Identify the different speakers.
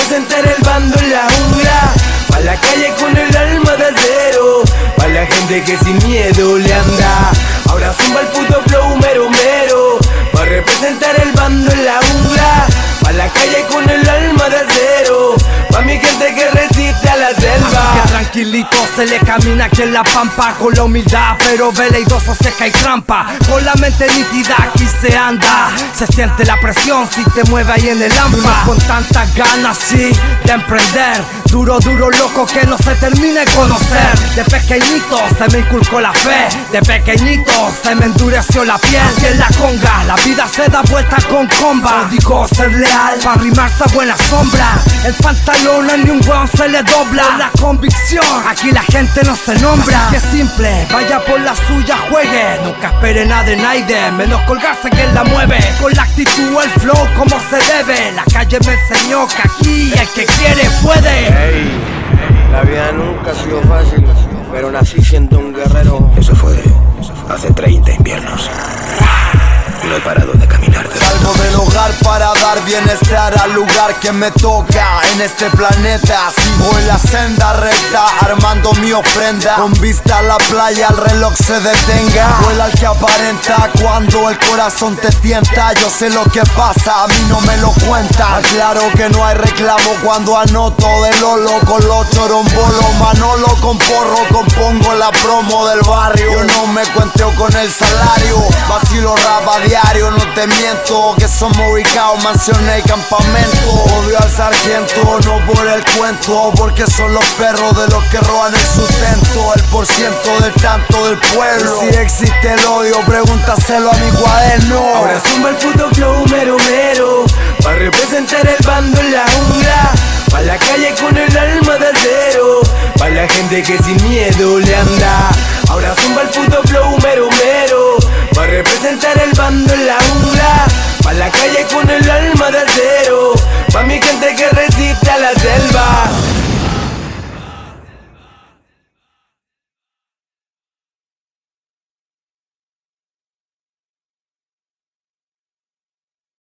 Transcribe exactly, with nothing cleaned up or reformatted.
Speaker 1: representar el bando en la jungla, pa' la calle con el alma de acero, pa' la gente que sin miedo le anda. Ahora zumba el puto flow mero mero, pa' representar el bando en la jungla, pa' la calle con el alma de acero, pa' mi gente que resiste a la selva.
Speaker 2: Así que tranquilito se le camina aquí en la pampa, con la humildad pero veleidoso seca y trampa, con la mente nítida aquí se anda, se siente la presión si te mueve ahí en el hampa, con tantas ganas sí de emprender, duro duro loco que no se termine de conocer. De pequeñito se me inculcó la fe, de pequeñito se me endureció la piel. Así es la conga, la vida se da vuelta con comba. Digo ser leal, pa' rimarse a buena sombra. El pantalón a ni un hueón se le dobla. Con la convicción, aquí la gente no se nombra. Así que simple, vaya por la suya, juegue. Nunca espere nada de nadie, menos colgarse que él la mueve. Con la actitud, el flow como se debe. La calle me enseñó que aquí el que quiere puede.
Speaker 3: Hey, la vida nunca ha sido fácil, pero nací siendo un guerrero.
Speaker 4: Eso fue hace treinta inviernos. No he parado de caminar.
Speaker 5: Salgo del hogar para dar bienestar al lugar que me toca en este planeta. Sigo en la senda recta, armando mi ofrenda. Con vista a la playa, el reloj se detenga. Vuela el que aparenta cuando el corazón te tienta. Yo sé lo que pasa, a mí no me lo cuentan. Claro que no hay reclamo cuando anoto de Lolo con los chorombolos. Manolo con porro, compongo la promo del barrio. Yo no me cuenteo con el salario, vacilo rap a diario, no te miento, que somos ubicados, mansiones y campamentos. Odio al sargento, no por el cuento, porque son los perros de los que roban el sustento. El por ciento del tanto del pueblo. Si existe el odio, pregúntaselo a mi cuaderno.
Speaker 1: Ahora zumba el puto flow mero mero, pa' representar el bando en la jungla, pa' la calle con el alma de acero, pa' la gente que sin miedo le anda. Ahora zumba el puto flow mero mero, pa' representar el bando en la jungla, pa' la calle con el alma de acero,